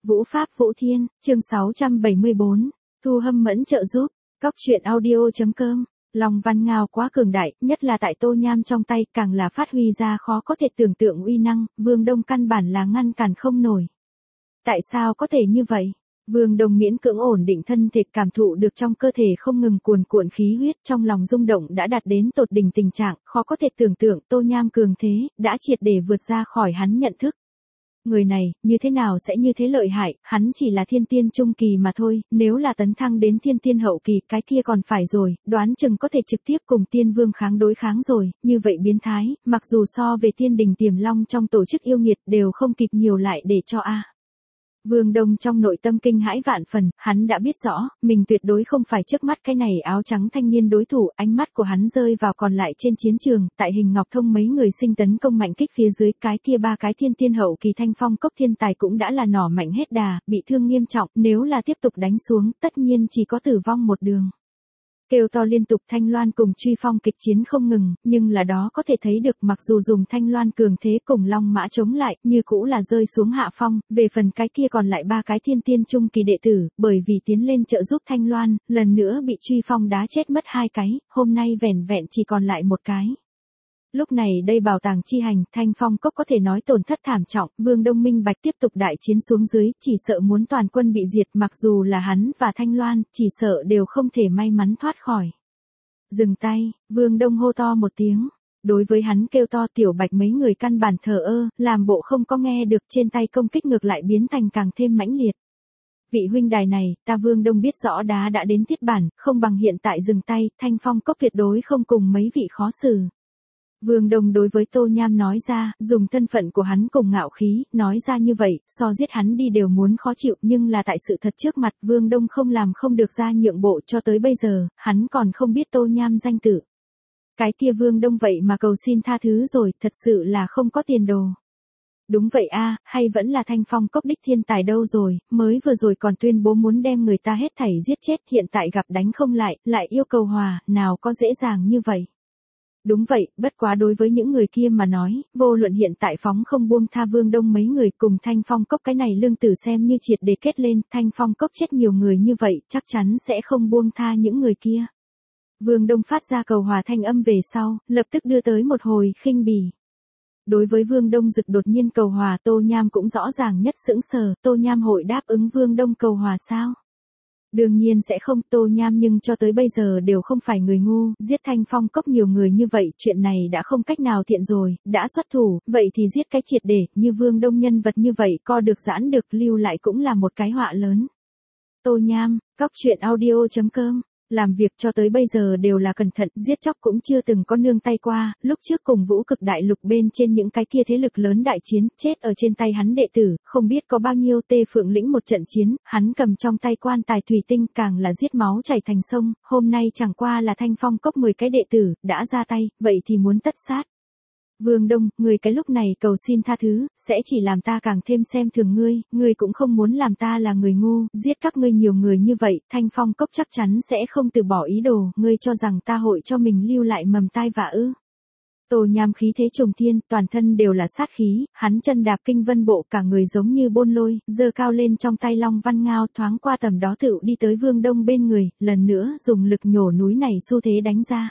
Vũ Pháp Vũ Thiên, chương 674, Thu Hâm Mẫn trợ giúp, Cóc truyện audio.com. Long Văn Ngao quá cường đại, nhất là tại Tô Nham trong tay, càng là phát huy ra khó có thể tưởng tượng uy năng, Vương Đông căn bản là ngăn cản không nổi. Tại sao có thể như vậy? Vương Đông miễn cưỡng ổn định thân thể, cảm thụ được trong cơ thể không ngừng cuồn cuộn khí huyết, trong lòng rung động đã đạt đến tột đỉnh tình trạng, khó có thể tưởng tượng Tô Nham cường thế, đã triệt để vượt ra khỏi hắn nhận thức. Người này, như thế nào sẽ như thế lợi hại, hắn chỉ là thiên tiên trung kỳ mà thôi, nếu là tấn thăng đến thiên tiên hậu kỳ, cái kia còn phải rồi, đoán chừng có thể trực tiếp cùng tiên vương đối kháng rồi, như vậy biến thái, mặc dù so về tiên đình Tiềm Long trong tổ chức yêu nghiệt đều không kịp nhiều lại để cho a. Vương Đông trong nội tâm kinh hãi vạn phần, hắn đã biết rõ, mình tuyệt đối không phải trước mắt cái này áo trắng thanh niên đối thủ, ánh mắt của hắn rơi vào còn lại trên chiến trường, tại Hình Ngọc Thông mấy người sinh tấn công mạnh kích phía dưới, cái kia ba cái thiên tiên hậu kỳ Thanh Phong Cốc thiên tài cũng đã là nỏ mạnh hết đà, bị thương nghiêm trọng, nếu là tiếp tục đánh xuống, tất nhiên chỉ có tử vong một đường. Kêu to liên tục Thanh Loan cùng Truy Phong kịch chiến không ngừng, nhưng là đó có thể thấy được mặc dù dùng Thanh Loan cường thế cùng Long Mã chống lại, như cũ là rơi xuống hạ phong, về phần cái kia còn lại ba cái thiên tiên trung kỳ đệ tử, bởi vì tiến lên trợ giúp Thanh Loan, lần nữa bị Truy Phong đá chết mất hai cái, hôm nay vẻn vẹn chỉ còn lại một cái. Lúc này đây bảo tàng chi hành, Thanh Phong Cốc có thể nói tổn thất thảm trọng, Vương Đông minh bạch tiếp tục đại chiến xuống dưới, chỉ sợ muốn toàn quân bị diệt, mặc dù là hắn và Thanh Loan, chỉ sợ đều không thể may mắn thoát khỏi. Dừng tay, Vương Đông hô to một tiếng. Đối với hắn kêu to, Tiểu Bạch mấy người căn bản thờ ơ, làm bộ không có nghe được, trên tay công kích ngược lại biến thành càng thêm mãnh liệt. Vị huynh đài này, ta Vương Đông biết rõ đá đã đến tiết bản, không bằng hiện tại dừng tay, Thanh Phong Cốc tuyệt đối không cùng mấy vị khó xử. Vương Đông đối với Tô Nham nói ra, dùng thân phận của hắn cùng ngạo khí, nói ra như vậy, so giết hắn đi đều muốn khó chịu, nhưng là tại sự thật trước mặt, Vương Đông không làm không được ra nhượng bộ, cho tới bây giờ, hắn còn không biết Tô Nham danh tự. Cái kia Vương Đông vậy mà cầu xin tha thứ rồi, thật sự là không có tiền đồ. Đúng vậy a, hay vẫn là Thanh Phong Cốc đích thiên tài đâu rồi, mới vừa rồi còn tuyên bố muốn đem người ta hết thảy giết chết, hiện tại gặp đánh không lại yêu cầu hòa, nào có dễ dàng như vậy. Đúng vậy, bất quá đối với những người kia mà nói, vô luận hiện tại phóng không buông tha Vương Đông mấy người cùng Thanh Phong Cốc cái này lương tử xem như triệt để kết lên, Thanh Phong Cốc chết nhiều người như vậy, chắc chắn sẽ không buông tha những người kia. Vương Đông phát ra cầu hòa thanh âm về sau, lập tức đưa tới một hồi khinh bỉ. Đối với Vương Đông Dực đột nhiên cầu hòa, Tô Nham cũng rõ ràng nhất sững sờ, Tô Nham hội đáp ứng Vương Đông cầu hòa sao? Đương nhiên sẽ không, Tô Nham nhưng cho tới bây giờ đều không phải người ngu, giết Thanh Phong Cốc nhiều người như vậy, chuyện này đã không cách nào thiện rồi, đã xuất thủ, vậy thì giết cái triệt để, như Vương Đông nhân vật như vậy, co được giãn được, lưu lại cũng là một cái họa lớn. Tô Nham, Cóc truyện audio.com. Làm việc cho tới bây giờ đều là cẩn thận, giết chóc cũng chưa từng có nương tay qua, lúc trước cùng Vũ Cực Đại Lục bên trên những cái kia thế lực lớn đại chiến, chết ở trên tay hắn đệ tử, không biết có bao nhiêu Tê Phượng lĩnh một trận chiến, hắn cầm trong tay quan tài thủy tinh, càng là giết máu chảy thành sông, hôm nay chẳng qua là Thanh Phong Cốc 10 cái đệ tử, đã ra tay, vậy thì muốn tất sát. Vương Đông, người cái lúc này cầu xin tha thứ, sẽ chỉ làm ta càng thêm xem thường ngươi cũng không muốn làm ta là người ngu, giết các ngươi nhiều người như vậy, Thanh Phong Cốc chắc chắn sẽ không từ bỏ ý đồ, ngươi cho rằng ta hội cho mình lưu lại mầm tai vạ ư. Tô Nham khí thế trùng thiên, toàn thân đều là sát khí, hắn chân đạp kinh vân bộ, cả người giống như bôn lôi, giơ cao lên trong tay Long Văn Ngao, thoáng qua tầm đó tựu đi tới Vương Đông bên người, lần nữa dùng lực nhổ núi này xu thế đánh ra.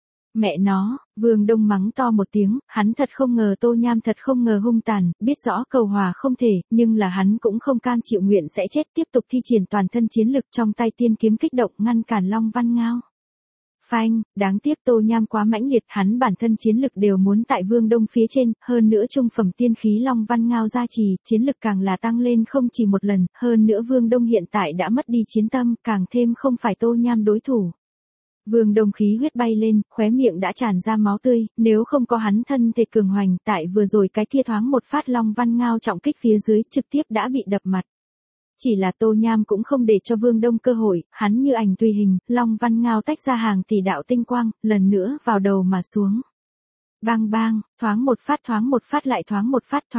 Mẹ nó, Vương Đông mắng to một tiếng, hắn thật không ngờ Tô Nham thật không ngờ hung tàn, biết rõ cầu hòa không thể, nhưng là hắn cũng không cam chịu nguyện sẽ chết, tiếp tục thi triển toàn thân chiến lực trong tay tiên kiếm kích động ngăn cản Long Văn Ngao. Phanh, đáng tiếc Tô Nham quá mãnh liệt, hắn bản thân chiến lực đều muốn tại Vương Đông phía trên, hơn nữa trung phẩm tiên khí Long Văn Ngao gia trì, chiến lực càng là tăng lên không chỉ một lần, hơn nữa Vương Đông hiện tại đã mất đi chiến tâm, càng thêm không phải Tô Nham đối thủ. Vương Đông khí huyết bay lên, khóe miệng đã tràn ra máu tươi, nếu không có hắn thân thể cường hoành, tại vừa rồi cái kia thoáng một phát Long Văn Ngao trọng kích phía dưới, trực tiếp đã bị đập mặt. Chỉ là Tô Nham cũng không để cho Vương Đông cơ hội, hắn như ảnh tùy hình, Long Văn Ngao tách ra hàng tỷ đạo tinh quang, lần nữa vào đầu mà xuống. Bang bang, thoáng một phát lại thoáng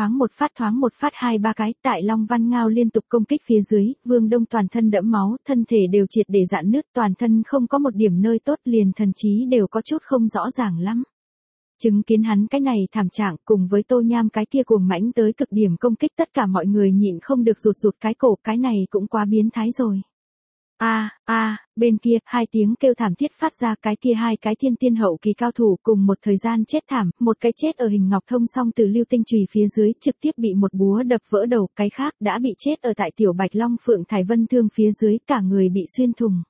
một phát hai ba cái, tại Long Văn Ngao liên tục công kích phía dưới, Vương Đông toàn thân đẫm máu, thân thể đều triệt để rạn nứt, toàn thân không có một điểm nơi tốt, liền thần trí đều có chút không rõ ràng lắm. Chứng kiến hắn cái này thảm trạng cùng với Tô Nham cái kia cuồng mãnh tới cực điểm công kích, tất cả mọi người nhịn không được rụt rụt cái cổ, cái này cũng quá biến thái rồi. Bên kia, hai tiếng kêu thảm thiết phát ra, cái kia hai cái thiên tiên hậu kỳ cao thủ cùng một thời gian chết thảm, một cái chết ở Hình Ngọc Thông song từ lưu tinh chùy phía dưới trực tiếp bị một búa đập vỡ đầu, cái khác đã bị chết ở tại Tiểu Bạch Long Phượng Thải Vân thương phía dưới, cả người bị xuyên thủng.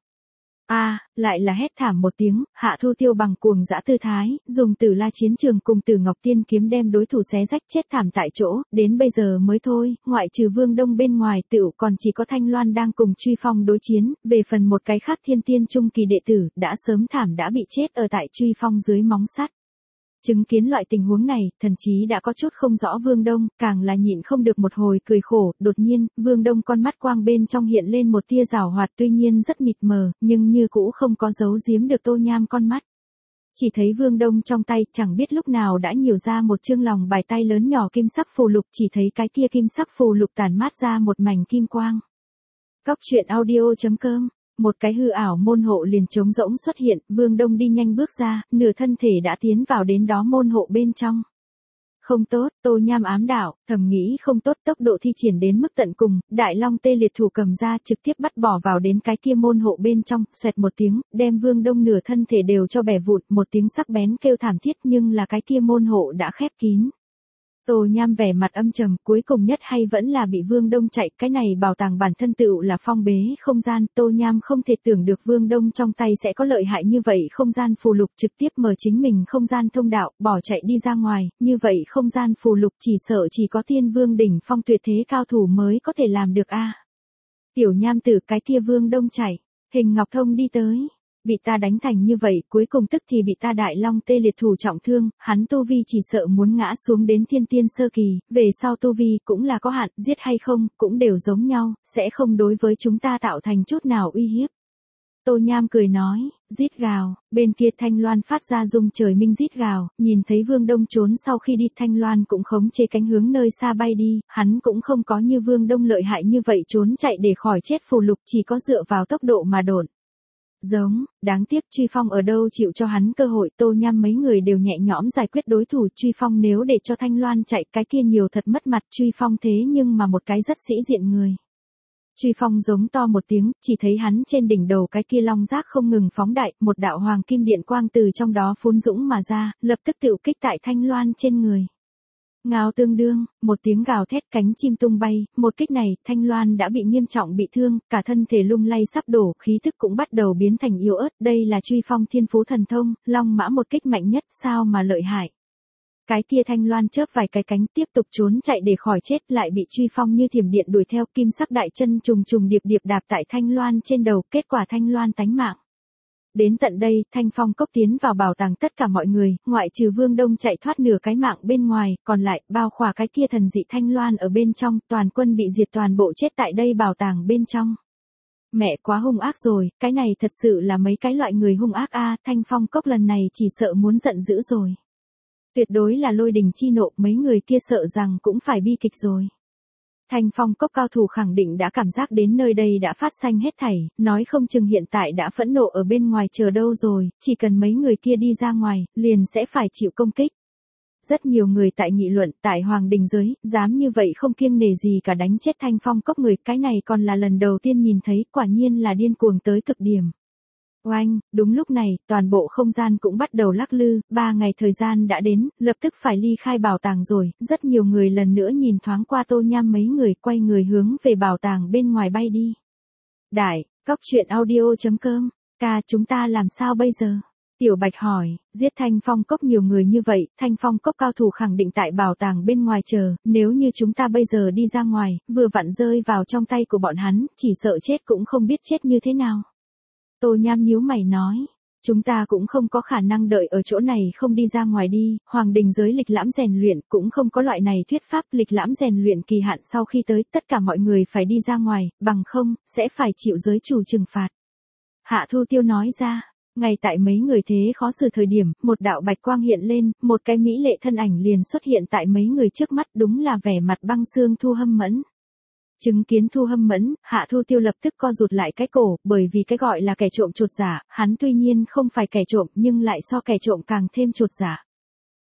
Lại là hét thảm một tiếng, Hạ Thu Tiêu bằng cuồng dã tư thái, dùng Tử La chiến trường cùng Tử Ngọc Tiên kiếm đem đối thủ xé rách chết thảm tại chỗ, đến bây giờ mới thôi, ngoại trừ Vương Đông bên ngoài tựu còn chỉ có Thanh Loan đang cùng Truy Phong đối chiến, về phần một cái khác thiên tiên trung kỳ đệ tử, đã sớm thảm đã bị chết ở tại Truy Phong dưới móng sắt. Chứng kiến loại tình huống này, thần chí đã có chút không rõ Vương Đông, càng là nhịn không được một hồi cười khổ, đột nhiên, Vương Đông con mắt quang bên trong hiện lên một tia giảo hoạt, tuy nhiên rất mịt mờ, nhưng như cũ không có giấu giếm được Tô Nham con mắt. Chỉ thấy Vương Đông trong tay, chẳng biết lúc nào đã nhiều ra một chương lòng bài tay lớn nhỏ kim sắc phù lục, chỉ thấy cái tia kim sắc phù lục tản mát ra một mảnh kim quang. Cóc truyện audio.com. Một cái hư ảo môn hộ liền trống rỗng xuất hiện, Vương Đông đi nhanh bước ra, nửa thân thể đã tiến vào đến đó môn hộ bên trong. Không tốt, Tô Nham ám đạo, thầm nghĩ không tốt, tốc độ thi triển đến mức tận cùng, Đại Long tê liệt thủ cầm ra trực tiếp bắt bỏ vào đến cái kia môn hộ bên trong, xoẹt một tiếng, đem Vương Đông nửa thân thể đều cho bẻ vụn, một tiếng sắc bén kêu thảm thiết, nhưng là cái kia môn hộ đã khép kín. Tô Nham vẻ mặt âm trầm, cuối cùng nhất hay vẫn là bị Vương Đông chạy, cái này bảo tàng bản thân tựu là phong bế không gian, Tô Nham không thể tưởng được Vương Đông trong tay sẽ có lợi hại như vậy, không gian phù lục trực tiếp mở chính mình không gian thông đạo, bỏ chạy đi ra ngoài, như vậy không gian phù lục chỉ sợ chỉ có Thiên Vương đỉnh phong tuyệt thế cao thủ mới có thể làm được a. Tiểu Nham tử, cái kia Vương Đông chạy, Hình Ngọc Thông đi tới. Bị ta đánh thành như vậy, cuối cùng tức thì bị ta Đại Long tê liệt thủ trọng thương, hắn tu vi chỉ sợ muốn ngã xuống đến thiên tiên sơ kỳ, về sau tu vi cũng là có hạn, giết hay không, cũng đều giống nhau, sẽ không đối với chúng ta tạo thành chút nào uy hiếp. Tô Nham cười nói, rít gào, bên kia Thanh Loan phát ra rung trời minh rít gào, nhìn thấy Vương Đông trốn sau khi đi, Thanh Loan cũng khống chế cánh hướng nơi xa bay đi, hắn cũng không có như Vương Đông lợi hại như vậy trốn chạy để khỏi chết phù lục, chỉ có dựa vào tốc độ mà độn. Giống, đáng tiếc Truy Phong ở đâu chịu cho hắn cơ hội, Tô Nham mấy người đều nhẹ nhõm giải quyết đối thủ, Truy Phong nếu để cho Thanh Loan chạy cái kia nhiều thật mất mặt, Truy Phong thế nhưng mà một cái rất sĩ diện người. Truy Phong giống to một tiếng, chỉ thấy hắn trên đỉnh đầu cái kia long giác không ngừng phóng đại, một đạo hoàng kim điện quang từ trong đó phun dũng mà ra, lập tức tự kích tại Thanh Loan trên người. Ngao tương đương, một tiếng gào thét, cánh chim tung bay, một kích này, Thanh Loan đã bị nghiêm trọng bị thương, cả thân thể lung lay sắp đổ, khí thức cũng bắt đầu biến thành yếu ớt, đây là Truy Phong thiên phú thần thông, long mã một kích mạnh nhất, sao mà lợi hại. Cái kia Thanh Loan chớp vài cái cánh tiếp tục trốn chạy để khỏi chết, lại bị Truy Phong như thiểm điện đuổi theo, kim sắc đại chân trùng trùng điệp điệp đạp tại Thanh Loan trên đầu, kết quả Thanh Loan tánh mạng. Đến tận đây, Thanh Phong Cốc tiến vào bảo tàng, tất cả mọi người, ngoại trừ Vương Đông chạy thoát nửa cái mạng bên ngoài, còn lại, bao khỏa cái kia thần dị Thanh Loan ở bên trong, toàn quân bị diệt, toàn bộ chết tại đây bảo tàng bên trong. Mẹ quá hung ác rồi, cái này thật sự là mấy cái loại người hung ác a, Thanh Phong Cốc lần này chỉ sợ muốn giận dữ rồi. Tuyệt đối là lôi đình chi nộ, mấy người kia sợ rằng cũng phải bi kịch rồi. Thanh Phong Cốc cao thủ khẳng định đã cảm giác đến nơi đây đã phát sinh hết thảy, nói không chừng hiện tại đã phẫn nộ ở bên ngoài chờ đâu rồi, chỉ cần mấy người kia đi ra ngoài, liền sẽ phải chịu công kích. Rất nhiều người tại nghị luận, tại Hoàng Đình giới, dám như vậy không kiêng nể gì cả đánh chết Thanh Phong Cốc người, cái này còn là lần đầu tiên nhìn thấy, quả nhiên là điên cuồng tới cực điểm. Oanh, đúng lúc này, toàn bộ không gian cũng bắt đầu lắc lư, 3 ngày thời gian đã đến, lập tức phải ly khai bảo tàng rồi, rất nhiều người lần nữa nhìn thoáng qua Tô Nham mấy người, quay người hướng về bảo tàng bên ngoài bay đi. Đại, cóc truyện audio.com, ca chúng ta làm sao bây giờ? Tiểu Bạch hỏi, giết Thanh Phong Cốc nhiều người như vậy, Thanh Phong Cốc cao thủ khẳng định tại bảo tàng bên ngoài chờ, nếu như chúng ta bây giờ đi ra ngoài, vừa vặn rơi vào trong tay của bọn hắn, chỉ sợ chết cũng không biết chết như thế nào. Tô Nham nhíu mày nói, chúng ta cũng không có khả năng đợi ở chỗ này không đi ra ngoài đi, Hoàng Đình giới lịch lãm rèn luyện cũng không có loại này thuyết pháp, lịch lãm rèn luyện kỳ hạn sau khi tới, tất cả mọi người phải đi ra ngoài, bằng không, sẽ phải chịu giới chủ trừng phạt. Hạ Thu Tiêu nói ra, ngay tại mấy người thế khó xử thời điểm, một đạo bạch quang hiện lên, một cái mỹ lệ thân ảnh liền xuất hiện tại mấy người trước mắt, đúng là vẻ mặt băng xương Thu Hâm Mẫn. Chứng kiến Thu Hâm Mẫn, Hạ Thu Tiêu lập tức co rụt lại cái cổ, bởi vì cái gọi là kẻ trộm chuột giả, hắn tuy nhiên không phải kẻ trộm nhưng lại so kẻ trộm càng thêm chuột giả.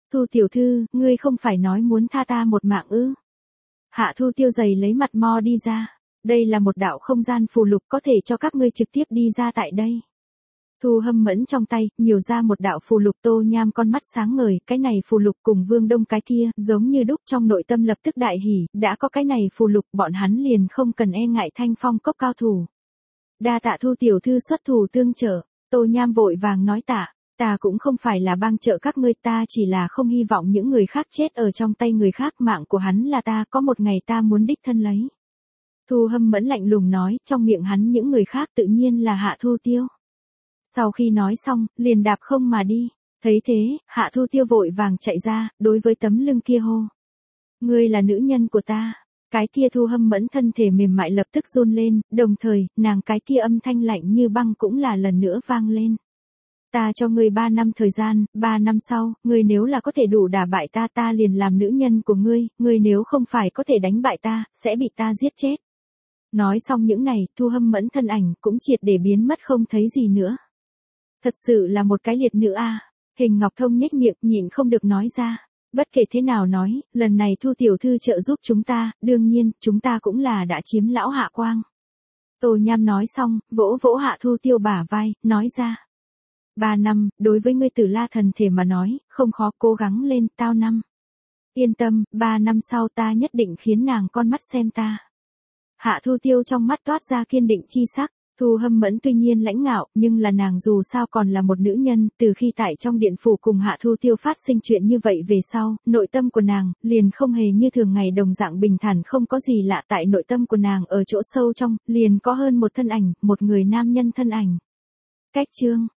Thu tiểu thư, ngươi không phải nói muốn tha ta một mạng ư? Hạ Thu Tiêu giày lấy mặt mo đi ra. Đây là một đạo không gian phù lục có thể cho các ngươi trực tiếp đi ra tại đây. Thu Hâm Mẫn trong tay, nhiều ra một đạo phù lục. Tô Nham con mắt sáng ngời, cái này phù lục cùng Vương Đông cái kia, giống như đúc trong nội tâm lập tức đại hỉ, đã có cái này phù lục, bọn hắn liền không cần e ngại Thanh Phong cốc cao thủ. Đa tạ Thu tiểu thư xuất thủ tương trợ, Tô Nham vội vàng nói tạ, ta cũng không phải là bang trợ các ngươi, ta chỉ là không hy vọng những người khác chết ở trong tay người khác, mạng của hắn là ta, có một ngày ta muốn đích thân lấy. Thu Hâm Mẫn lạnh lùng nói, trong miệng hắn những người khác tự nhiên là Hạ Thu Tiêu. Sau khi nói xong, liền đạp không mà đi. Thấy thế, Hạ Thu Tiêu vội vàng chạy ra, đối với tấm lưng kia hô. Ngươi là nữ nhân của ta. Cái kia Thu Hâm Mẫn thân thể mềm mại lập tức run lên, đồng thời, nàng cái kia âm thanh lạnh như băng cũng là lần nữa vang lên. Ta cho ngươi 3 năm thời gian, 3 năm sau, ngươi nếu là có thể đủ đả bại ta, ta liền làm nữ nhân của ngươi nếu không phải có thể đánh bại ta, sẽ bị ta giết chết. Nói xong những này, Thu Hâm Mẫn thân ảnh cũng triệt để biến mất không thấy gì nữa. Thật sự là một cái liệt nữ a. Hình Ngọc Thông nhếch miệng nhịn không được nói ra. Bất kể thế nào nói, lần này Thu tiểu thư trợ giúp chúng ta, đương nhiên, chúng ta cũng là đã chiếm lão hạ quang. Tô Nham nói xong, vỗ vỗ Hạ Thu Tiêu bả vai, nói ra. 3 năm, đối với ngươi Tử La thần thể mà nói, không khó, cố gắng lên, tao năm. Yên tâm, 3 năm sau ta nhất định khiến nàng con mắt xem ta. Hạ Thu Tiêu trong mắt toát ra kiên định chi sắc. Thu Hâm Mẫn tuy nhiên lãnh ngạo, nhưng là nàng dù sao còn là một nữ nhân, từ khi tại trong điện phủ cùng Hạ Thu Tiêu phát sinh chuyện như vậy về sau, nội tâm của nàng, liền không hề như thường ngày đồng dạng bình thản, không có gì lạ, tại nội tâm của nàng ở chỗ sâu trong, liền có hơn một thân ảnh, một người nam nhân thân ảnh. Cách chương